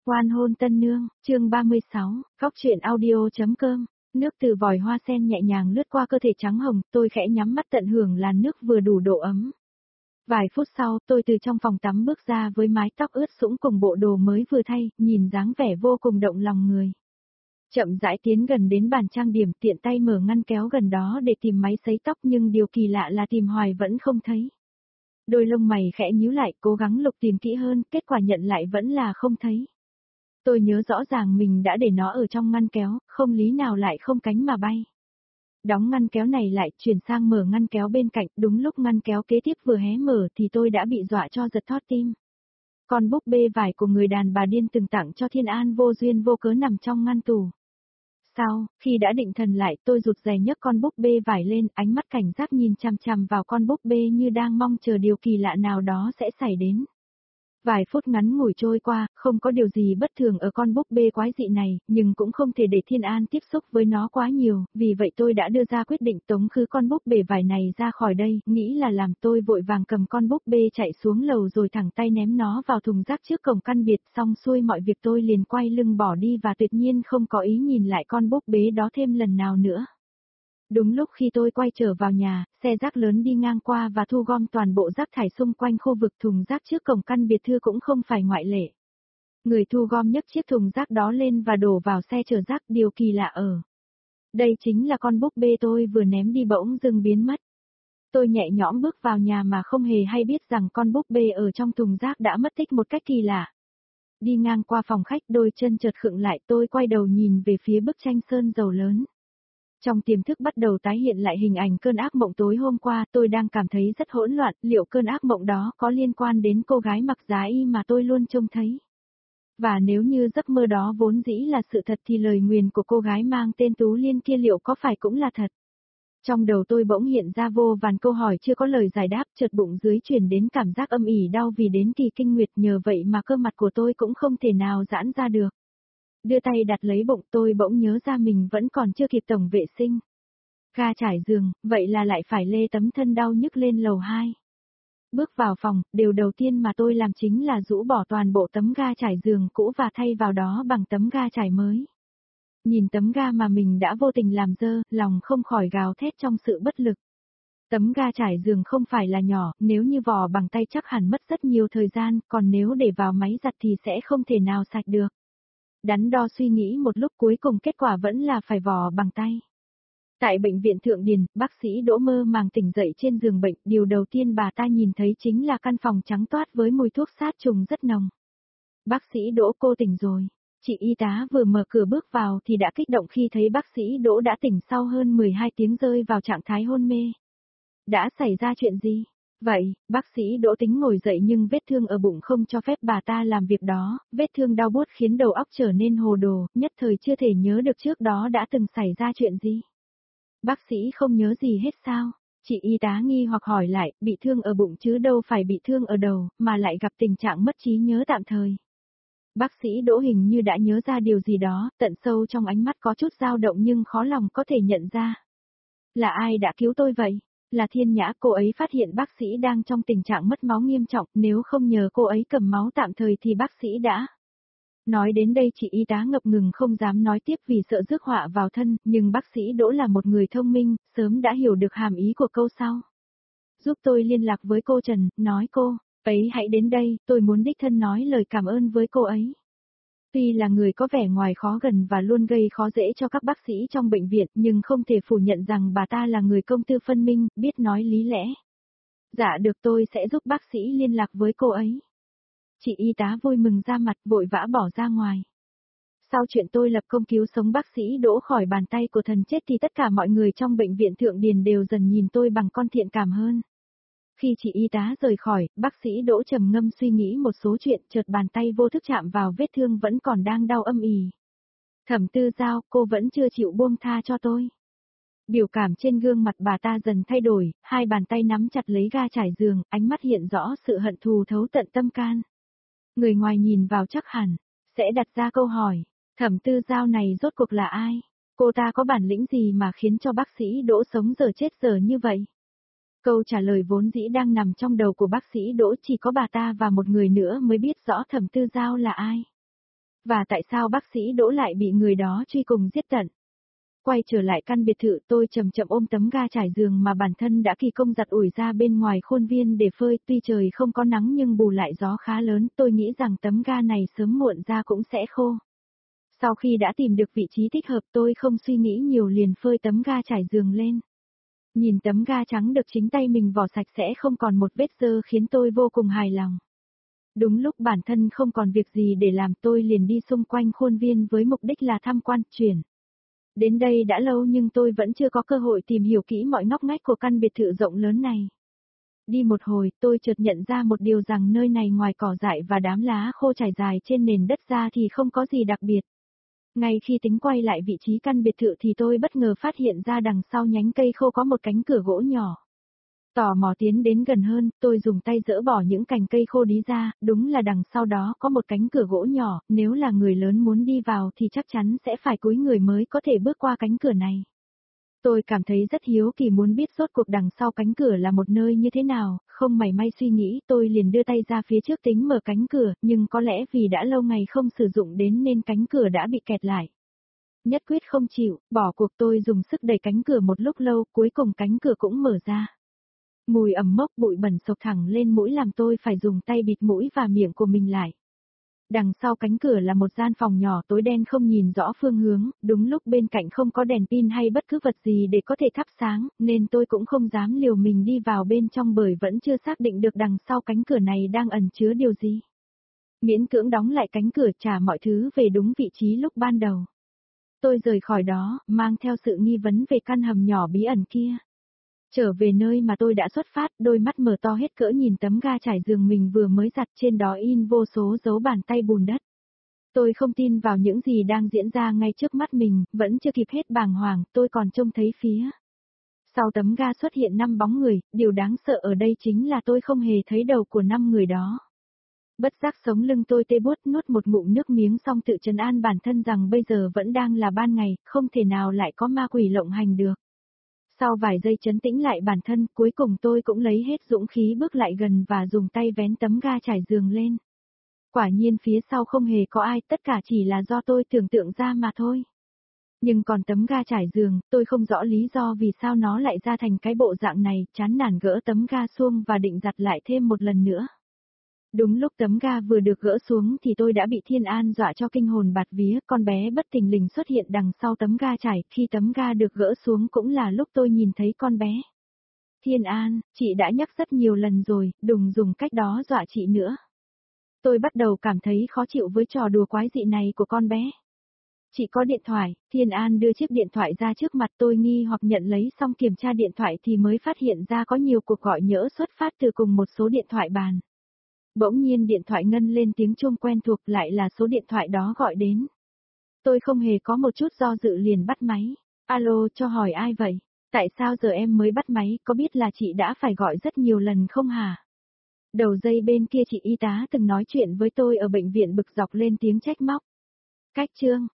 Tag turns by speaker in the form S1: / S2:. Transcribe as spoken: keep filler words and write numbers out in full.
S1: Oan hôn tân nương, chương ba mươi sáu, góc truyện audio.com, nước từ vòi hoa sen nhẹ nhàng lướt qua cơ thể trắng hồng, tôi khẽ nhắm mắt tận hưởng làn nước vừa đủ độ ấm. Vài phút sau, tôi từ trong phòng tắm bước ra với mái tóc ướt sũng cùng bộ đồ mới vừa thay, nhìn dáng vẻ vô cùng động lòng người. Chậm rãi tiến gần đến bàn trang điểm, tiện tay mở ngăn kéo gần đó để tìm máy sấy tóc, nhưng điều kỳ lạ là tìm hoài vẫn không thấy. Đôi lông mày khẽ nhíu lại, cố gắng lục tìm kỹ hơn, kết quả nhận lại vẫn là không thấy. Tôi nhớ rõ ràng mình đã để nó ở trong ngăn kéo, không lý nào lại không cánh mà bay. Đóng ngăn kéo này lại, chuyển sang mở ngăn kéo bên cạnh, đúng lúc ngăn kéo kế tiếp vừa hé mở thì tôi đã bị dọa cho giật thót tim. Con búp bê vải của người đàn bà điên từng tặng cho Thiên An vô duyên vô cớ nằm trong ngăn tủ. Sau, khi đã định thần lại, tôi rụt rè nhấc con búp bê vải lên, ánh mắt cảnh giác nhìn chằm chằm vào con búp bê như đang mong chờ điều kỳ lạ nào đó sẽ xảy đến. Vài phút ngắn ngủi trôi qua, không có điều gì bất thường ở con búp bê quái dị này, nhưng cũng không thể để Thiên An tiếp xúc với nó quá nhiều, vì vậy tôi đã đưa ra quyết định tống khứ con búp bê vải này ra khỏi đây, nghĩ là làm. Tôi vội vàng cầm con búp bê chạy xuống lầu rồi thẳng tay ném nó vào thùng rác trước cổng căn biệt, xong xuôi mọi việc tôi liền quay lưng bỏ đi và tuyệt nhiên không có ý nhìn lại con búp bê đó thêm lần nào nữa. Đúng lúc khi tôi quay trở vào nhà, xe rác lớn đi ngang qua và thu gom toàn bộ rác thải xung quanh khu vực thùng rác trước cổng căn biệt thự cũng không phải ngoại lệ. Người thu gom nhấc chiếc thùng rác đó lên và đổ vào xe chở rác, điều kỳ lạ ở. Đây chính là con búp bê tôi vừa ném đi bỗng dưng biến mất. Tôi nhẹ nhõm bước vào nhà mà không hề hay biết rằng con búp bê ở trong thùng rác đã mất tích một cách kỳ lạ. Đi ngang qua phòng khách, đôi chân chợt khựng lại, tôi quay đầu nhìn về phía bức tranh sơn dầu lớn. Trong tiềm thức bắt đầu tái hiện lại hình ảnh cơn ác mộng tối hôm qua, tôi đang cảm thấy rất hỗn loạn, liệu cơn ác mộng đó có liên quan đến cô gái mặc giá y mà tôi luôn trông thấy? Và nếu như giấc mơ đó vốn dĩ là sự thật thì lời nguyền của cô gái mang tên Tú Liên kia liệu có phải cũng là thật? Trong đầu tôi bỗng hiện ra vô vàn câu hỏi chưa có lời giải đáp, chợt bụng dưới truyền đến cảm giác âm ỉ đau vì đến kỳ kinh nguyệt, nhờ vậy mà cơ mặt của tôi cũng không thể nào giãn ra được. Đưa tay đặt lấy bụng, tôi bỗng nhớ ra mình vẫn còn chưa kịp tổng vệ sinh. Ga trải giường, vậy là lại phải lê tấm thân đau nhức lên lầu hai. Bước vào phòng, điều đầu tiên mà tôi làm chính là rũ bỏ toàn bộ tấm ga trải giường cũ và thay vào đó bằng tấm ga trải mới. Nhìn tấm ga mà mình đã vô tình làm dơ, lòng không khỏi gào thét trong sự bất lực. Tấm ga trải giường không phải là nhỏ, nếu như vò bằng tay chắc hẳn mất rất nhiều thời gian, còn nếu để vào máy giặt thì sẽ không thể nào sạch được. Đắn đo suy nghĩ một lúc, cuối cùng kết quả vẫn là phải vò bằng tay. Tại bệnh viện Thượng Điền, bác sĩ Đỗ mơ màng tỉnh dậy trên giường bệnh, điều đầu tiên bà ta nhìn thấy chính là căn phòng trắng toát với mùi thuốc sát trùng rất nồng. Bác sĩ Đỗ, cô tỉnh rồi. Chị y tá vừa mở cửa bước vào thì đã kích động khi thấy bác sĩ Đỗ đã tỉnh sau hơn mười hai tiếng rơi vào trạng thái hôn mê. Đã xảy ra chuyện gì? Vậy, bác sĩ Đỗ tính ngồi dậy nhưng vết thương ở bụng không cho phép bà ta làm việc đó, vết thương đau buốt khiến đầu óc trở nên hồ đồ, nhất thời chưa thể nhớ được trước đó đã từng xảy ra chuyện gì. Bác sĩ không nhớ gì hết sao? Chị y tá nghi hoặc hỏi lại, bị thương ở bụng chứ đâu phải bị thương ở đầu, mà lại gặp tình trạng mất trí nhớ tạm thời. Bác sĩ Đỗ hình như đã nhớ ra điều gì đó, tận sâu trong ánh mắt có chút dao động nhưng khó lòng có thể nhận ra. Là ai đã cứu tôi vậy? Là Thiên Nhã, cô ấy phát hiện bác sĩ đang trong tình trạng mất máu nghiêm trọng, nếu không nhờ cô ấy cầm máu tạm thời thì bác sĩ đã. Nói đến đây chị y tá ngập ngừng không dám nói tiếp vì sợ rước họa vào thân, nhưng bác sĩ Đỗ là một người thông minh, sớm đã hiểu được hàm ý của câu sau. Giúp tôi liên lạc với cô Trần, nói cô ấy hãy đến đây, tôi muốn đích thân nói lời cảm ơn với cô ấy. Tuy là người có vẻ ngoài khó gần và luôn gây khó dễ cho các bác sĩ trong bệnh viện, nhưng không thể phủ nhận rằng bà ta là người công tư phân minh, biết nói lý lẽ. Dạ được, tôi sẽ giúp bác sĩ liên lạc với cô ấy. Chị y tá vui mừng ra mặt, vội vã bỏ ra ngoài. Sau chuyện tôi lập công cứu sống bác sĩ Đỗ khỏi bàn tay của thần chết thì tất cả mọi người trong bệnh viện Thượng Điền đều dần nhìn tôi bằng con thiện cảm hơn. Khi chị y tá rời khỏi, bác sĩ Đỗ trầm ngâm suy nghĩ một số chuyện, chợt bàn tay vô thức chạm vào vết thương vẫn còn đang đau âm ỉ. Thẩm Tư Giao, cô vẫn chưa chịu buông tha cho tôi. Biểu cảm trên gương mặt bà ta dần thay đổi, hai bàn tay nắm chặt lấy ga trải giường, ánh mắt hiện rõ sự hận thù thấu tận tâm can. Người ngoài nhìn vào chắc hẳn sẽ đặt ra câu hỏi, Thẩm Tư Giao này rốt cuộc là ai? Cô ta có bản lĩnh gì mà khiến cho bác sĩ Đỗ sống giờ chết giờ như vậy? Câu trả lời vốn dĩ đang nằm trong đầu của bác sĩ Đỗ, chỉ có bà ta và một người nữa mới biết rõ Thẩm Tư Giao là ai. Và tại sao bác sĩ Đỗ lại bị người đó truy cùng giết tận? Quay trở lại căn biệt thự, tôi chậm chậm ôm tấm ga trải giường mà bản thân đã kỳ công giặt ủi ra bên ngoài khuôn viên để phơi, tuy trời không có nắng nhưng bù lại gió khá lớn, tôi nghĩ rằng tấm ga này sớm muộn ra cũng sẽ khô. Sau khi đã tìm được vị trí thích hợp, tôi không suy nghĩ nhiều liền phơi tấm ga trải giường lên. Nhìn tấm ga trắng được chính tay mình vỏ sạch sẽ không còn một vết dơ khiến tôi vô cùng hài lòng. Đúng lúc bản thân không còn việc gì để làm, tôi liền đi xung quanh khuôn viên với mục đích là tham quan, chuyển. Đến đây đã lâu nhưng tôi vẫn chưa có cơ hội tìm hiểu kỹ mọi ngóc ngách của căn biệt thự rộng lớn này. Đi một hồi, tôi chợt nhận ra một điều rằng nơi này ngoài cỏ dại và đám lá khô trải dài trên nền đất ra thì không có gì đặc biệt. Ngay khi tính quay lại vị trí căn biệt thự thì tôi bất ngờ phát hiện ra đằng sau nhánh cây khô có một cánh cửa gỗ nhỏ. Tò mò tiến đến gần hơn, tôi dùng tay dỡ bỏ những cành cây khô đi ra, đúng là đằng sau đó có một cánh cửa gỗ nhỏ, nếu là người lớn muốn đi vào thì chắc chắn sẽ phải cúi người mới có thể bước qua cánh cửa này. Tôi cảm thấy rất hiếu kỳ muốn biết rốt cuộc đằng sau cánh cửa là một nơi như thế nào, không mảy may suy nghĩ tôi liền đưa tay ra phía trước tính mở cánh cửa, nhưng có lẽ vì đã lâu ngày không sử dụng đến nên cánh cửa đã bị kẹt lại. Nhất quyết không chịu, bỏ cuộc tôi dùng sức đẩy cánh cửa một lúc lâu, cuối cùng cánh cửa cũng mở ra. Mùi ẩm mốc bụi bẩn sộc thẳng lên mũi làm tôi phải dùng tay bịt mũi và miệng của mình lại. Đằng sau cánh cửa là một gian phòng nhỏ tối đen không nhìn rõ phương hướng, đúng lúc bên cạnh không có đèn pin hay bất cứ vật gì để có thể thắp sáng, nên tôi cũng không dám liều mình đi vào bên trong bởi vẫn chưa xác định được đằng sau cánh cửa này đang ẩn chứa điều gì. Miễn cưỡng đóng lại cánh cửa trả mọi thứ về đúng vị trí lúc ban đầu. Tôi rời khỏi đó, mang theo sự nghi vấn về căn hầm nhỏ bí ẩn kia. Trở về nơi mà tôi đã xuất phát, đôi mắt mở to hết cỡ nhìn tấm ga trải giường mình vừa mới giặt, trên đó in vô số dấu bàn tay bùn đất. Tôi không tin vào những gì đang diễn ra ngay trước mắt mình, vẫn chưa kịp hết bàng hoàng, tôi còn trông thấy phía. Sau tấm ga xuất hiện năm bóng người, điều đáng sợ ở đây chính là tôi không hề thấy đầu của năm người đó. Bất giác sống lưng tôi tê buốt, nuốt một ngụm nước miếng xong tự trấn an bản thân rằng bây giờ vẫn đang là ban ngày, không thể nào lại có ma quỷ lộng hành được. Sau vài giây trấn tĩnh lại bản thân, cuối cùng tôi cũng lấy hết dũng khí bước lại gần và dùng tay vén tấm ga trải giường lên. Quả nhiên phía sau không hề có ai, tất cả chỉ là do tôi tưởng tượng ra mà thôi. Nhưng còn tấm ga trải giường, tôi không rõ lý do vì sao nó lại ra thành cái bộ dạng này, chán nản gỡ tấm ga xuống và định giặt lại thêm một lần nữa. Đúng lúc tấm ga vừa được gỡ xuống thì tôi đã bị Thiên An dọa cho kinh hồn bạt vía, con bé bất thình lình xuất hiện đằng sau tấm ga trải, khi tấm ga được gỡ xuống cũng là lúc tôi nhìn thấy con bé. Thiên An, chị đã nhắc rất nhiều lần rồi, đừng dùng cách đó dọa chị nữa. Tôi bắt đầu cảm thấy khó chịu với trò đùa quái dị này của con bé. Chị có điện thoại, Thiên An đưa chiếc điện thoại ra trước mặt tôi nghi hoặc nhận lấy xong kiểm tra điện thoại thì mới phát hiện ra có nhiều cuộc gọi nhỡ xuất phát từ cùng một số điện thoại bàn. Bỗng nhiên điện thoại ngân lên tiếng chuông quen thuộc, lại là số điện thoại đó gọi đến. Tôi không hề có một chút do dự liền bắt máy. Alo, cho hỏi ai vậy? Tại sao giờ em mới bắt máy, có biết là chị đã phải gọi rất nhiều lần không hả? Đầu dây bên kia chị y tá từng nói chuyện với tôi ở bệnh viện bực dọc lên tiếng trách móc. Cách chương,